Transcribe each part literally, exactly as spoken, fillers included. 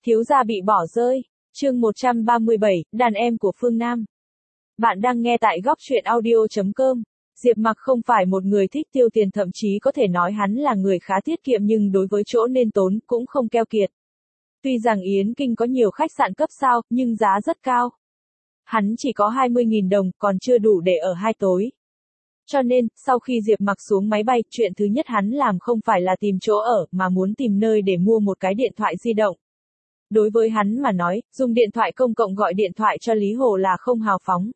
Thiếu gia bị bỏ rơi. Chương một trăm ba mươi bảy, đàn em của Phương Nam. Bạn đang nghe tại góc truyện audio chấm com. Diệp Mặc không phải một người thích tiêu tiền, thậm chí có thể nói hắn là người khá tiết kiệm, nhưng đối với chỗ nên tốn cũng không keo kiệt. Tuy rằng Yến Kinh có nhiều khách sạn cấp sao, nhưng giá rất cao. Hắn chỉ có hai mươi nghìn đồng, còn chưa đủ để ở hai tối. Cho nên, sau khi Diệp Mặc xuống máy bay, chuyện thứ nhất hắn làm không phải là tìm chỗ ở, mà muốn tìm nơi để mua một cái điện thoại di động. Đối với hắn mà nói, dùng điện thoại công cộng gọi điện thoại cho Lý Hồ là không hào phóng.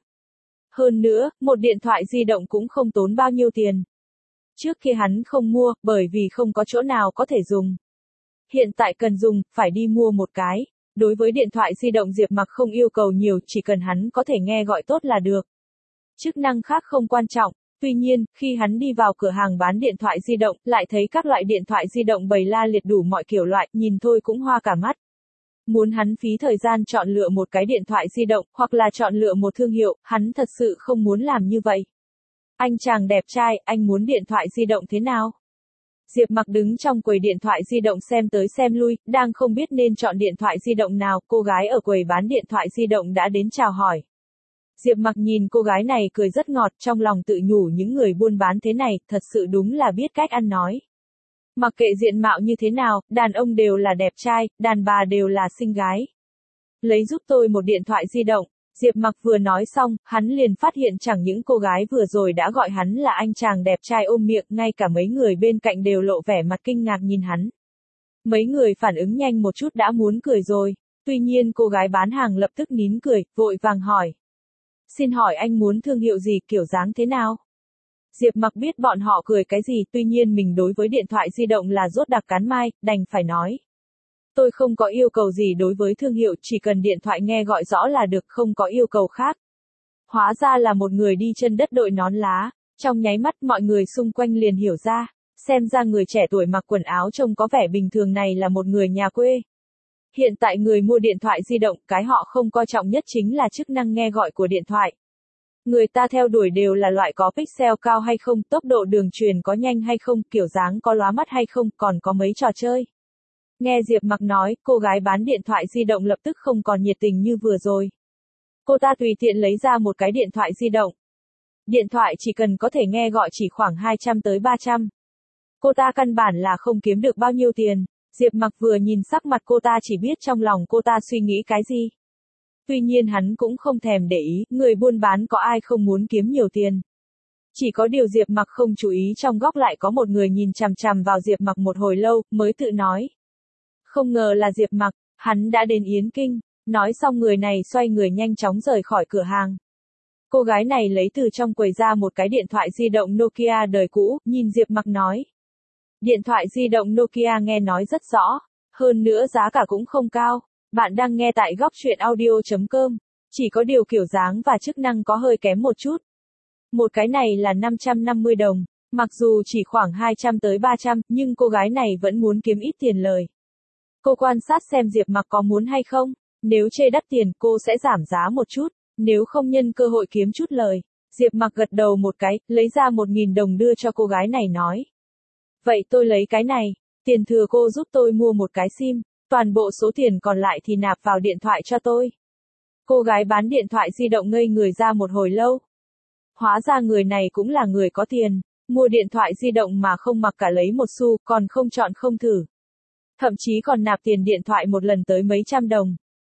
Hơn nữa, một điện thoại di động cũng không tốn bao nhiêu tiền. Trước khi hắn không mua, bởi vì không có chỗ nào có thể dùng. Hiện tại cần dùng, phải đi mua một cái. Đối với điện thoại di động Diệp Mặc không yêu cầu nhiều, chỉ cần hắn có thể nghe gọi tốt là được. Chức năng khác không quan trọng. Tuy nhiên, khi hắn đi vào cửa hàng bán điện thoại di động, lại thấy các loại điện thoại di động bày la liệt đủ mọi kiểu loại, nhìn thôi cũng hoa cả mắt. Muốn hắn phí thời gian chọn lựa một cái điện thoại di động, hoặc là chọn lựa một thương hiệu, hắn thật sự không muốn làm như vậy. Anh chàng đẹp trai, anh muốn điện thoại di động thế nào? Diệp Mặc đứng trong quầy điện thoại di động xem tới xem lui, đang không biết nên chọn điện thoại di động nào, cô gái ở quầy bán điện thoại di động đã đến chào hỏi. Diệp Mặc nhìn cô gái này cười rất ngọt, trong lòng tự nhủ những người buôn bán thế này, thật sự đúng là biết cách ăn nói. Mặc kệ diện mạo như thế nào, đàn ông đều là đẹp trai, đàn bà đều là xinh gái. Lấy giúp tôi một điện thoại di động. Diệp Mặc vừa nói xong, hắn liền phát hiện chẳng những cô gái vừa rồi đã gọi hắn là anh chàng đẹp trai ôm miệng, ngay cả mấy người bên cạnh đều lộ vẻ mặt kinh ngạc nhìn hắn. Mấy người phản ứng nhanh một chút đã muốn cười rồi. Tuy nhiên cô gái bán hàng lập tức nín cười, vội vàng hỏi. Xin hỏi anh muốn thương hiệu gì, kiểu dáng thế nào? Diệp Mặc biết bọn họ cười cái gì, tuy nhiên mình đối với điện thoại di động là rốt đặc cắn mai, đành phải nói. Tôi không có yêu cầu gì đối với thương hiệu, chỉ cần điện thoại nghe gọi rõ là được, không có yêu cầu khác. Hóa ra là một người đi chân đất đội nón lá, trong nháy mắt mọi người xung quanh liền hiểu ra, xem ra người trẻ tuổi mặc quần áo trông có vẻ bình thường này là một người nhà quê. Hiện tại người mua điện thoại di động, cái họ không coi trọng nhất chính là chức năng nghe gọi của điện thoại. Người ta theo đuổi đều là loại có pixel cao hay không, tốc độ đường truyền có nhanh hay không, kiểu dáng có lóa mắt hay không, còn có mấy trò chơi. Nghe Diệp Mặc nói, cô gái bán điện thoại di động lập tức không còn nhiệt tình như vừa rồi. Cô ta tùy tiện lấy ra một cái điện thoại di động. Điện thoại chỉ cần có thể nghe gọi chỉ khoảng hai trăm tới ba trăm. Cô ta căn bản là không kiếm được bao nhiêu tiền. Diệp Mặc vừa nhìn sắc mặt cô ta chỉ biết trong lòng cô ta suy nghĩ cái gì. Tuy nhiên hắn cũng không thèm để ý, người buôn bán có ai không muốn kiếm nhiều tiền. Chỉ có điều Diệp Mặc không chú ý trong góc lại có một người nhìn chằm chằm vào Diệp Mặc một hồi lâu, mới tự nói. Không ngờ là Diệp Mặc, hắn đã đến Yến Kinh. Nói xong người này xoay người nhanh chóng rời khỏi cửa hàng. Cô gái này lấy từ trong quầy ra một cái điện thoại di động Nokia đời cũ, nhìn Diệp Mặc nói. Điện thoại di động Nokia nghe nói rất rõ, hơn nữa giá cả cũng không cao. Bạn đang nghe tại góc truyện audio chấm com. Chỉ có điều kiểu dáng và chức năng có hơi kém một chút. Một cái này là năm trăm năm mươi đồng, mặc dù chỉ khoảng hai trăm tới ba trăm, nhưng cô gái này vẫn muốn kiếm ít tiền lời. Cô quan sát xem Diệp Mặc có muốn hay không, nếu chê đắt tiền cô sẽ giảm giá một chút, nếu không nhân cơ hội kiếm chút lời. Diệp Mặc gật đầu một cái, lấy ra một nghìn đồng đưa cho cô gái này nói. Vậy tôi lấy cái này, tiền thừa cô giúp tôi mua một cái sim. Toàn bộ số tiền còn lại thì nạp vào điện thoại cho tôi. Cô gái bán điện thoại di động ngây người ra một hồi lâu. Hóa ra người này cũng là người có tiền, mua điện thoại di động mà không mặc cả lấy một xu, còn không chọn không thử. Thậm chí còn nạp tiền điện thoại một lần tới mấy trăm đồng.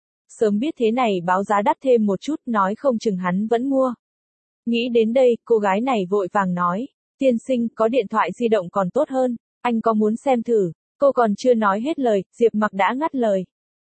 Sớm biết thế này báo giá đắt thêm một chút, nói không chừng hắn vẫn mua. Nghĩ đến đây, cô gái này vội vàng nói, tiên sinh, có điện thoại di động còn tốt hơn, anh có muốn xem thử? Cô còn chưa nói hết lời, Diệp Mặc đã ngắt lời.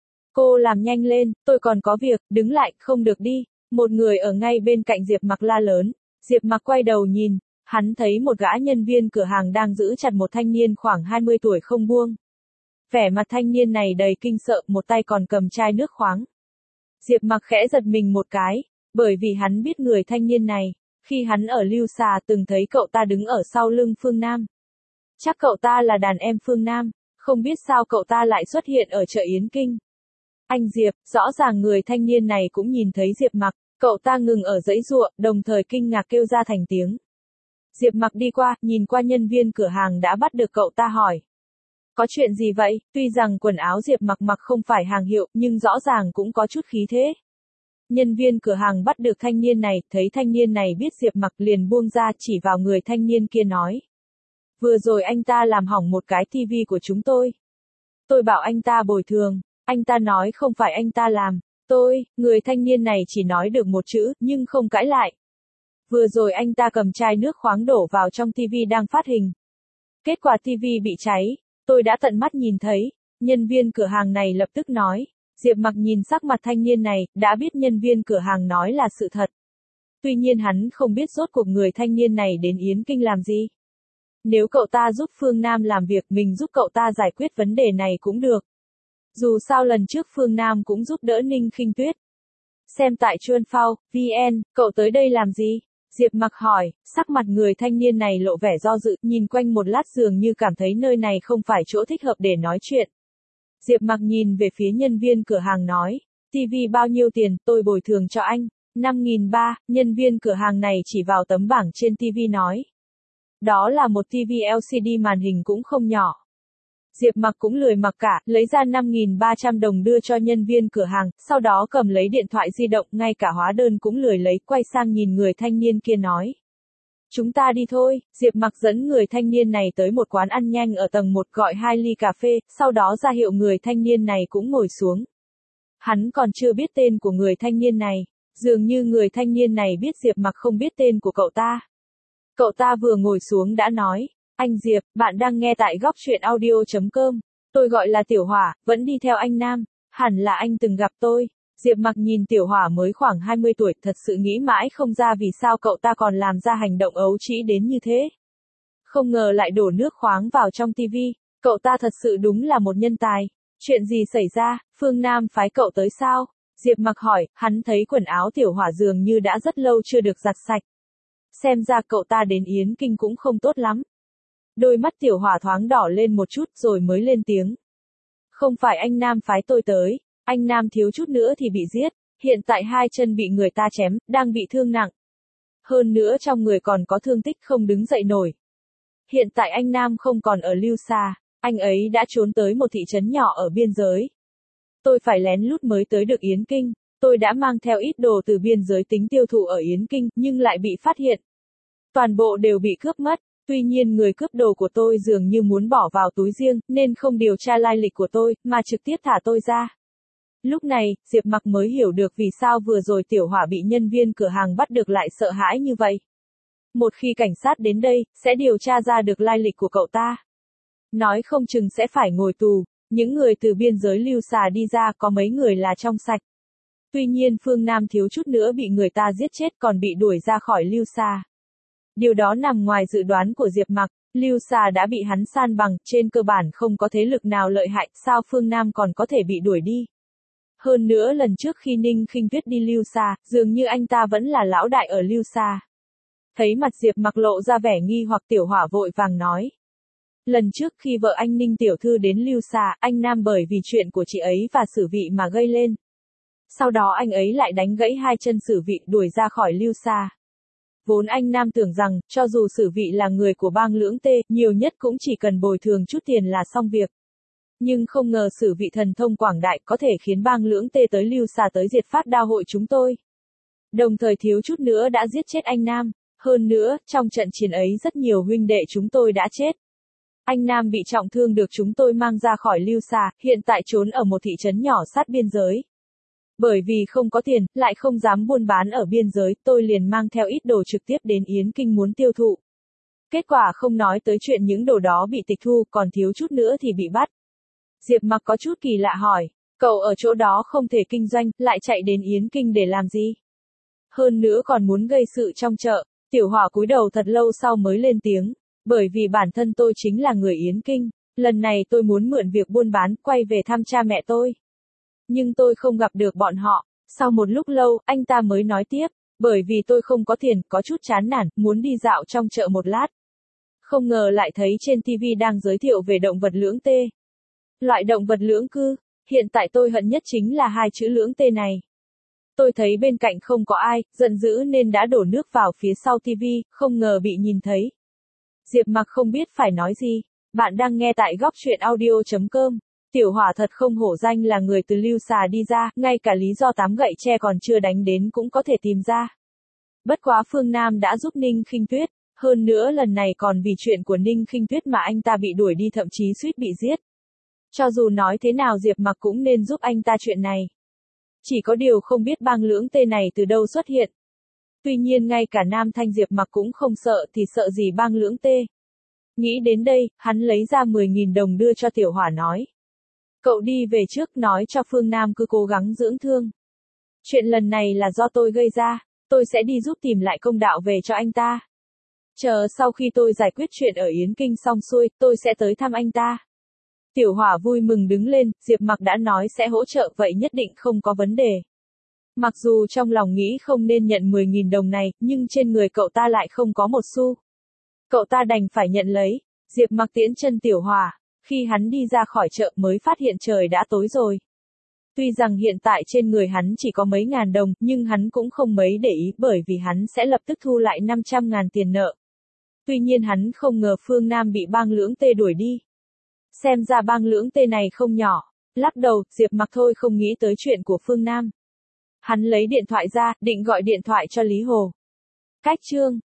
Cô làm nhanh lên, tôi còn có việc, đứng lại, không được đi. Một người ở ngay bên cạnh Diệp Mặc la lớn. Diệp Mặc quay đầu nhìn, hắn thấy một gã nhân viên cửa hàng đang giữ chặt một thanh niên khoảng hai mươi tuổi không buông. Vẻ mặt thanh niên này đầy kinh sợ, một tay còn cầm chai nước khoáng. Diệp Mặc khẽ giật mình một cái, bởi vì hắn biết người thanh niên này, khi hắn ở Lưu Xà từng thấy cậu ta đứng ở sau lưng Phương Nam. Chắc cậu ta là đàn em Phương Nam. Không biết sao cậu ta lại xuất hiện ở chợ Yến Kinh. Anh Diệp, rõ ràng người thanh niên này cũng nhìn thấy Diệp Mặc, cậu ta ngừng ở giãy giụa, đồng thời kinh ngạc kêu ra thành tiếng. Diệp Mặc đi qua, nhìn qua nhân viên cửa hàng đã bắt được cậu ta hỏi. Có chuyện gì vậy? Tuy rằng quần áo Diệp mặc mặc không phải hàng hiệu, nhưng rõ ràng cũng có chút khí thế. Nhân viên cửa hàng bắt được thanh niên này, thấy thanh niên này biết Diệp mặc liền buông ra chỉ vào người thanh niên kia nói. Vừa rồi anh ta làm hỏng một cái tivi của chúng tôi. Tôi bảo anh ta bồi thường, anh ta nói không phải anh ta làm. Tôi, người thanh niên này chỉ nói được một chữ, nhưng không cãi lại. Vừa rồi anh ta cầm chai nước khoáng đổ vào trong tivi đang phát hình. Kết quả tivi bị cháy, tôi đã tận mắt nhìn thấy. Nhân viên cửa hàng này lập tức nói. Diệp mặc nhìn sắc mặt thanh niên này, đã biết nhân viên cửa hàng nói là sự thật. Tuy nhiên hắn không biết rốt cuộc người thanh niên này đến Yến Kinh làm gì. Nếu cậu ta giúp Phương Nam làm việc, mình giúp cậu ta giải quyết vấn đề này cũng được. Dù sao lần trước Phương Nam cũng giúp đỡ Ninh Khinh Tuyết. Xem tại Chuan Phao, vê en, cậu tới đây làm gì? Diệp mặc hỏi, sắc mặt người thanh niên này lộ vẻ do dự, nhìn quanh một lát dường như cảm thấy nơi này không phải chỗ thích hợp để nói chuyện. Diệp mặc nhìn về phía nhân viên cửa hàng nói, tivi bao nhiêu tiền, tôi bồi thường cho anh. năm nghìn ba, nhân viên cửa hàng này chỉ vào tấm bảng trên tivi nói. Đó là một tivi lờ xê đê màn hình cũng không nhỏ. Diệp mặc cũng lười mặc cả, lấy ra năm nghìn ba trăm đồng đưa cho nhân viên cửa hàng, sau đó cầm lấy điện thoại di động, ngay cả hóa đơn cũng lười lấy, quay sang nhìn người thanh niên kia nói. Chúng ta đi thôi, Diệp mặc dẫn người thanh niên này tới một quán ăn nhanh ở tầng một gọi hai ly cà phê, sau đó ra hiệu người thanh niên này cũng ngồi xuống. Hắn còn chưa biết tên của người thanh niên này, dường như người thanh niên này biết Diệp mặc không biết tên của cậu ta. Cậu ta vừa ngồi xuống đã nói, anh Diệp, bạn đang nghe tại góc truyện audio chấm com, tôi gọi là Tiểu Hỏa, vẫn đi theo anh Nam, hẳn là anh từng gặp tôi. Diệp mặc nhìn Tiểu Hỏa mới khoảng hai mươi tuổi, thật sự nghĩ mãi không ra vì sao cậu ta còn làm ra hành động ấu trĩ đến như thế. Không ngờ lại đổ nước khoáng vào trong tivi, cậu ta thật sự đúng là một nhân tài. Chuyện gì xảy ra, Phương Nam phái cậu tới sao? Diệp mặc hỏi, hắn thấy quần áo Tiểu Hỏa dường như đã rất lâu chưa được giặt sạch. Xem ra cậu ta đến Yến Kinh cũng không tốt lắm. Đôi mắt Tiểu Hỏa thoáng đỏ lên một chút rồi mới lên tiếng. Không phải anh Nam phái tôi tới, anh Nam thiếu chút nữa thì bị giết, hiện tại hai chân bị người ta chém, đang bị thương nặng. Hơn nữa trong người còn có thương tích không đứng dậy nổi. Hiện tại anh Nam không còn ở Lưu Sa, anh ấy đã trốn tới một thị trấn nhỏ ở biên giới. Tôi phải lén lút mới tới được Yến Kinh, tôi đã mang theo ít đồ từ biên giới tính tiêu thụ ở Yến Kinh, nhưng lại bị phát hiện. Toàn bộ đều bị cướp mất. Tuy nhiên người cướp đồ của tôi dường như muốn bỏ vào túi riêng, nên không điều tra lai lịch của tôi, mà trực tiếp thả tôi ra. Lúc này, Diệp mặc mới hiểu được vì sao vừa rồi Tiểu Hỏa bị nhân viên cửa hàng bắt được lại sợ hãi như vậy. Một khi cảnh sát đến đây, sẽ điều tra ra được lai lịch của cậu ta. Nói không chừng sẽ phải ngồi tù, những người từ biên giới Lưu Sa đi ra có mấy người là trong sạch. Tuy nhiên Phương Nam thiếu chút nữa bị người ta giết chết còn bị đuổi ra khỏi Lưu Sa. Điều đó nằm ngoài dự đoán của Diệp mặc, Lưu Sa đã bị hắn san bằng, trên cơ bản không có thế lực nào lợi hại, sao Phương Nam còn có thể bị đuổi đi. Hơn nữa lần trước khi Ninh Khinh Tuyết đi Lưu Sa, dường như anh ta vẫn là lão đại ở Lưu Sa. Thấy mặt Diệp mặc lộ ra vẻ nghi hoặc Tiểu Hỏa vội vàng nói. Lần trước khi vợ anh Ninh tiểu thư đến Lưu Sa, anh Nam bởi vì chuyện của chị ấy và Sử Vị mà gây lên. Sau đó anh ấy lại đánh gãy hai chân Sử Vị đuổi ra khỏi Lưu Sa. Vốn anh Nam tưởng rằng, cho dù Sử Vị là người của bang Lưỡng Tê, nhiều nhất cũng chỉ cần bồi thường chút tiền là xong việc. Nhưng không ngờ Sử Vị thần thông quảng đại có thể khiến bang Lưỡng Tê tới Lưu Sa tới diệt phát đao hội chúng tôi. Đồng thời thiếu chút nữa đã giết chết anh Nam. Hơn nữa, trong trận chiến ấy rất nhiều huynh đệ chúng tôi đã chết. Anh Nam bị trọng thương được chúng tôi mang ra khỏi Lưu Sa, hiện tại trốn ở một thị trấn nhỏ sát biên giới. Bởi vì không có tiền, lại không dám buôn bán ở biên giới, tôi liền mang theo ít đồ trực tiếp đến Yến Kinh muốn tiêu thụ. Kết quả không nói tới chuyện những đồ đó bị tịch thu, còn thiếu chút nữa thì bị bắt. Diệp mặc có chút kỳ lạ hỏi, cậu ở chỗ đó không thể kinh doanh, lại chạy đến Yến Kinh để làm gì? Hơn nữa còn muốn gây sự trong chợ. Tiểu Hỏa cúi đầu thật lâu sau mới lên tiếng, bởi vì bản thân tôi chính là người Yến Kinh, lần này tôi muốn mượn việc buôn bán, quay về thăm cha mẹ tôi. Nhưng tôi không gặp được bọn họ, sau một lúc lâu, anh ta mới nói tiếp, bởi vì tôi không có tiền, có chút chán nản, muốn đi dạo trong chợ một lát. Không ngờ lại thấy trên ti vi đang giới thiệu về động vật lưỡng tê. Loại động vật lưỡng cư, hiện tại tôi hận nhất chính là hai chữ lưỡng tê này. Tôi thấy bên cạnh không có ai, giận dữ nên đã đổ nước vào phía sau ti vi, không ngờ bị nhìn thấy. Diệp mặc không biết phải nói gì, Bạn đang nghe tại góc truyện audio.com. Tiểu Hỏa thật không hổ danh là người từ lưu xà đi ra, ngay cả lý do tám gậy tre còn chưa đánh đến cũng có thể tìm ra. Bất quá Phương Nam đã giúp Ninh Khinh Tuyết, hơn nữa lần này còn vì chuyện của Ninh Khinh Tuyết mà anh ta bị đuổi đi, thậm chí suýt bị giết. Cho dù nói thế nào Diệp Mặc cũng nên giúp anh ta chuyện này. Chỉ có điều không biết bang lưỡng tê này từ đâu xuất hiện. Tuy nhiên ngay cả Nam Thanh Diệp Mặc cũng không sợ thì sợ gì bang lưỡng tê. Nghĩ đến đây, hắn lấy ra mười nghìn đồng đưa cho Tiểu Hỏa nói. Cậu đi về trước, nói cho Phương Nam cứ cố gắng dưỡng thương. Chuyện lần này là do tôi gây ra, tôi sẽ đi giúp tìm lại công đạo về cho anh ta. Chờ sau khi tôi giải quyết chuyện ở Yến Kinh xong xuôi, tôi sẽ tới thăm anh ta. Tiểu Hỏa vui mừng đứng lên, Diệp Mặc đã nói sẽ hỗ trợ vậy nhất định không có vấn đề. Mặc dù trong lòng nghĩ không nên nhận mười nghìn đồng này, nhưng trên người cậu ta lại không có một xu. Cậu ta đành phải nhận lấy. Diệp Mặc tiễn chân Tiểu Hỏa. Khi hắn đi ra khỏi chợ mới phát hiện trời đã tối rồi. Tuy rằng hiện tại trên người hắn chỉ có mấy ngàn đồng, nhưng hắn cũng không mấy để ý bởi vì hắn sẽ lập tức thu lại năm trăm ngàn tiền nợ. Tuy nhiên hắn không ngờ Phương Nam bị bang lưỡng tê đuổi đi. Xem ra bang lưỡng tê này không nhỏ. Lắc đầu, Diệp Mặc thôi không nghĩ tới chuyện của Phương Nam. Hắn lấy điện thoại ra, định gọi điện thoại cho Lý Hồ. Cách chương